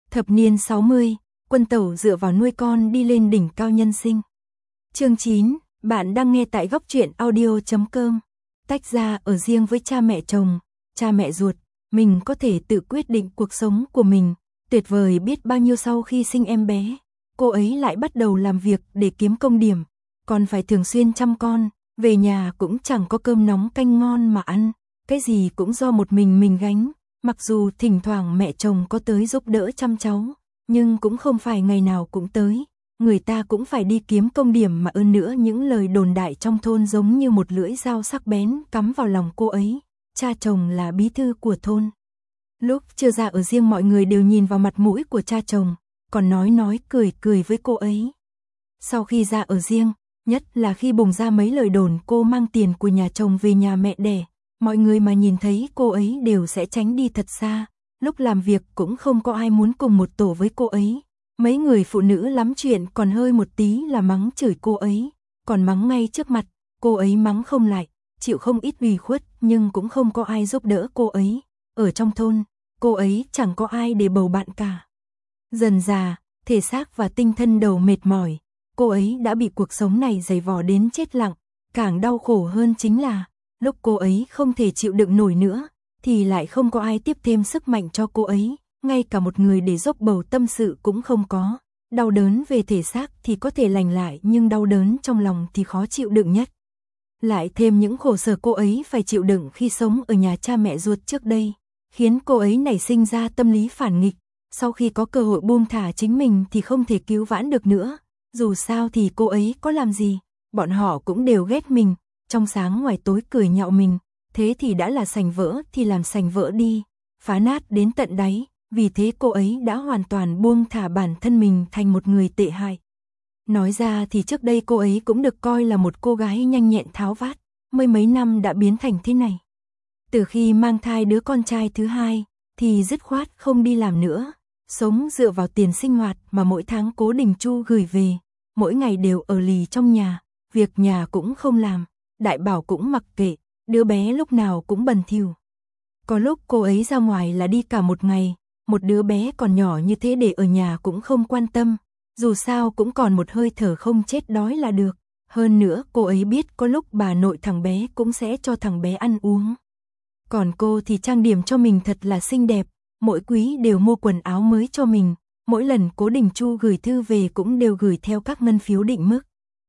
Thập niên 60, Quân Tẩu dựa vào nuôi con đi lên đỉnh cao nhân sinh. Chương 9, bạn đang nghe tại góc truyện audio.com. Tách ra ở riêng với cha mẹ chồng, cha mẹ ruột, mình có thể tự quyết định cuộc sống của mình. Tuyệt vời biết bao nhiêu. Sau khi sinh em bé, cô ấy lại bắt đầu làm việc để kiếm công điểm, còn phải thường xuyên chăm con, về nhà cũng chẳng có cơm nóng canh ngon mà ăn, cái gì cũng do một mình gánh. Mặc dù thỉnh thoảng mẹ chồng có tới giúp đỡ chăm cháu, nhưng cũng không phải ngày nào cũng tới, người ta cũng phải đi kiếm công điểm mà. Hơn nữa những lời đồn đại trong thôn giống như một lưỡi dao sắc bén cắm vào lòng cô ấy. Cha chồng là bí thư của thôn. Lúc chưa ra ở riêng mọi người đều nhìn vào mặt mũi của cha chồng, còn nói cười với cô ấy. Sau khi ra ở riêng, nhất là khi bùng ra mấy lời đồn cô mang tiền của nhà chồng về nhà mẹ đẻ, mọi người mà nhìn thấy cô ấy đều sẽ tránh đi thật xa. Lúc làm việc cũng không có ai muốn cùng một tổ với cô ấy. Mấy người phụ nữ lắm chuyện còn hơi một tí là mắng chửi cô ấy, còn mắng ngay trước mặt, cô ấy mắng không lại, chịu không ít ủy khuất nhưng cũng không có ai giúp đỡ cô ấy. Ở trong thôn, cô ấy chẳng có ai để bầu bạn cả. Dần già, thể xác và tinh thần đầu mệt mỏi, cô ấy đã bị cuộc sống này giày vò đến chết lặng. Càng đau khổ hơn chính là, lúc cô ấy không thể chịu đựng nổi nữa, thì lại không có ai tiếp thêm sức mạnh cho cô ấy, ngay cả một người để dốc bầu tâm sự cũng không có. Đau đớn về thể xác thì có thể lành lại nhưng đau đớn trong lòng thì khó chịu đựng nhất. Lại thêm những khổ sở cô ấy phải chịu đựng khi sống ở nhà cha mẹ ruột trước đây, khiến cô ấy nảy sinh ra tâm lý phản nghịch. Sau khi có cơ hội buông thả chính mình thì không thể cứu vãn được nữa. Dù sao thì cô ấy có làm gì, bọn họ cũng đều ghét mình, trong sáng ngoài tối cười nhạo mình. Thế thì đã là sành vỡ thì làm sành vỡ đi, phá nát đến tận đáy. Vì thế cô ấy đã hoàn toàn buông thả bản thân mình thành một người tệ hại. Nói ra thì trước đây cô ấy cũng được coi là một cô gái nhanh nhẹn tháo vát, mấy năm đã biến thành thế này. Từ khi mang thai đứa con trai thứ hai, thì dứt khoát không đi làm nữa, sống dựa vào tiền sinh hoạt mà mỗi tháng cố Đình Chu gửi về, mỗi ngày đều ở lì trong nhà, việc nhà cũng không làm, Đại Bảo cũng mặc kệ, đứa bé lúc nào cũng bần thỉu. Có lúc cô ấy ra ngoài là đi cả một ngày, một đứa bé còn nhỏ như thế để ở nhà cũng không quan tâm, dù sao cũng còn một hơi thở không chết đói là được. Hơn nữa cô ấy biết có lúc bà nội thằng bé cũng sẽ cho thằng bé ăn uống. Còn cô thì trang điểm cho mình thật là xinh đẹp, mỗi quý đều mua quần áo mới cho mình, mỗi lần cố Đình Chu gửi thư về cũng đều gửi theo các ngân phiếu định mức.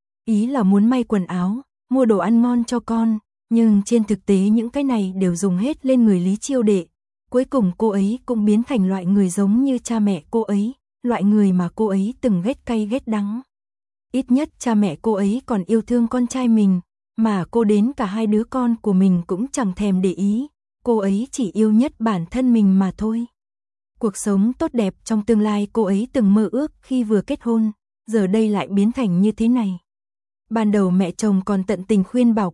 Ý là muốn may quần áo, mua đồ ăn ngon cho con, nhưng trên thực tế những cái này đều dùng hết lên người Lý Chiêu Đệ. Cuối cùng cô ấy cũng biến thành loại người giống như cha mẹ cô ấy, loại người mà cô ấy từng ghét cay ghét đắng. Ít nhất cha mẹ cô ấy còn yêu thương con trai mình, mà cô đến cả hai đứa con của mình cũng chẳng thèm để ý, cô ấy chỉ yêu nhất bản thân mình mà thôi. Cuộc sống tốt đẹp trong tương lai cô ấy từng mơ ước khi vừa kết hôn, giờ đây lại biến thành như thế này. Ban đầu mẹ chồng còn tận tình khuyên bảo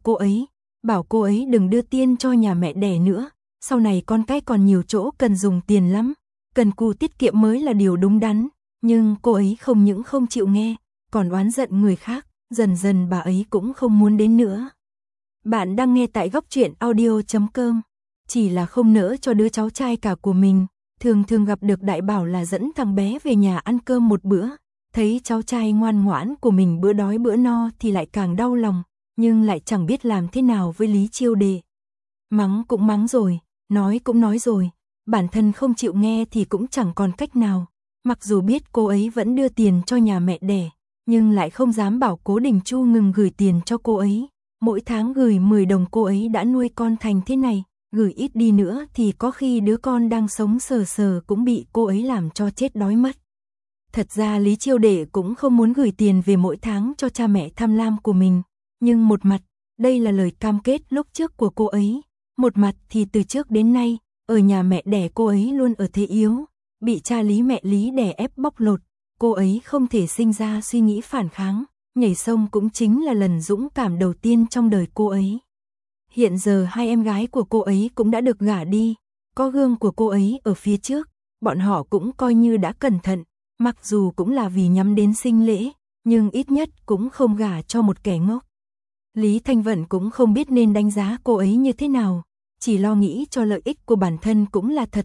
cô ấy đừng đưa tiền cho nhà mẹ đẻ nữa, sau này con cái còn nhiều chỗ cần dùng tiền lắm, cần cù tiết kiệm mới là điều đúng đắn, nhưng cô ấy không những không chịu nghe, còn oán giận người khác, dần dần bà ấy cũng không muốn đến nữa. Bạn đang nghe tại góc truyện audio.com, chỉ là không nỡ cho đứa cháu trai cả của mình, thường gặp được Đại Bảo là dẫn thằng bé về nhà ăn cơm một bữa, thấy cháu trai ngoan ngoãn của mình bữa đói bữa no thì lại càng đau lòng, nhưng lại chẳng biết làm thế nào với Lý Chiêu Đệ. Mắng cũng mắng rồi, nói cũng nói rồi, bản thân không chịu nghe thì cũng chẳng còn cách nào. Mặc dù biết cô ấy vẫn đưa tiền cho nhà mẹ đẻ, nhưng lại không dám bảo cố Đình Chu ngừng gửi tiền cho cô ấy. Mỗi tháng gửi 10 đồng cô ấy đã nuôi con thành thế này, gửi ít đi nữa thì có khi đứa con đang sống sờ cũng bị cô ấy làm cho chết đói mất. Thật ra Lý Chiêu Đệ cũng không muốn gửi tiền về mỗi tháng cho cha mẹ tham lam của mình, nhưng một mặt, đây là lời cam kết lúc trước của cô ấy. Một mặt thì từ trước đến nay, ở nhà mẹ đẻ cô ấy luôn ở thế yếu, bị cha Lý mẹ Lý đè ép bóc lột, cô ấy không thể sinh ra suy nghĩ phản kháng, nhảy sông cũng chính là lần dũng cảm đầu tiên trong đời cô ấy. Hiện giờ hai em gái của cô ấy cũng đã được gả đi, có gương của cô ấy ở phía trước, bọn họ cũng coi như đã cẩn thận, mặc dù cũng là vì nhắm đến sinh lễ, nhưng ít nhất cũng không gả cho một kẻ ngốc. Lý Thanh Vận cũng không biết nên đánh giá cô ấy như thế nào, chỉ lo nghĩ cho lợi ích của bản thân cũng là thật.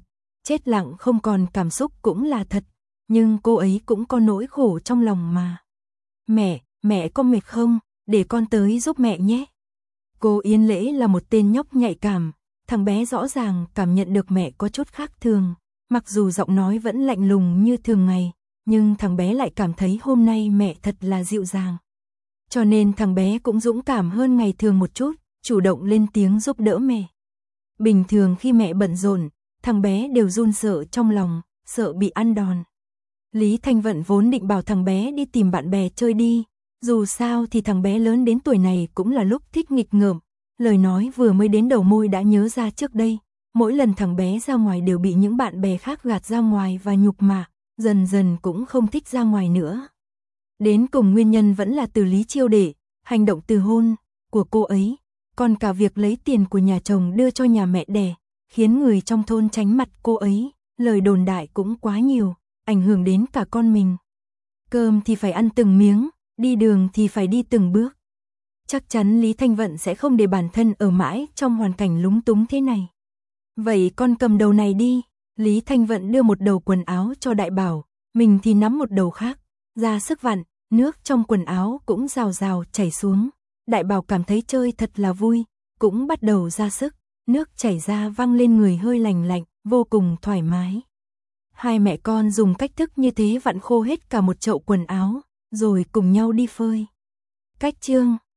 chết lặng không còn cảm xúc cũng là thật, nhưng cô ấy cũng có nỗi khổ trong lòng mà. Mẹ có mệt không? Để con tới giúp mẹ nhé. Cô Yên Lễ là một tên nhóc nhạy cảm, thằng bé rõ ràng cảm nhận được mẹ có chút khác thường, mặc dù giọng nói vẫn lạnh lùng như thường ngày, nhưng thằng bé lại cảm thấy hôm nay mẹ thật là dịu dàng. Cho nên thằng bé cũng dũng cảm hơn ngày thường một chút, chủ động lên tiếng giúp đỡ mẹ. Bình thường khi mẹ bận rộn, thằng bé đều run sợ trong lòng, sợ bị ăn đòn. Lý Thanh Vận vốn định bảo thằng bé đi tìm bạn bè chơi đi, dù sao thì thằng bé lớn đến tuổi này cũng là lúc thích nghịch ngợm, lời nói vừa mới đến đầu môi đã nhớ ra trước đây, mỗi lần thằng bé ra ngoài đều bị những bạn bè khác gạt ra ngoài và nhục mạ, dần dần cũng không thích ra ngoài nữa. Đến cùng nguyên nhân vẫn là từ Lý Chiêu Đệ, hành động từ hôn của cô ấy, còn cả việc lấy tiền của nhà chồng đưa cho nhà mẹ đẻ, khiến người trong thôn tránh mặt cô ấy, lời đồn đại cũng quá nhiều, ảnh hưởng đến cả con mình. Cơm thì phải ăn từng miếng, đi đường thì phải đi từng bước. Chắc chắn Lý Thanh Vận sẽ không để bản thân ở mãi trong hoàn cảnh lúng túng thế này. Vậy con cầm đầu này đi. Lý Thanh Vận đưa một đầu quần áo cho Đại Bảo, mình thì nắm một đầu khác, ra sức vặn, nước trong quần áo cũng rào rào chảy xuống. Đại Bảo cảm thấy chơi thật là vui, cũng bắt đầu ra sức, nước chảy ra văng lên người hơi lành lạnh, vô cùng thoải mái. Hai mẹ con dùng cách thức như thế vặn khô hết cả một chậu quần áo, rồi cùng nhau đi phơi. Cách chương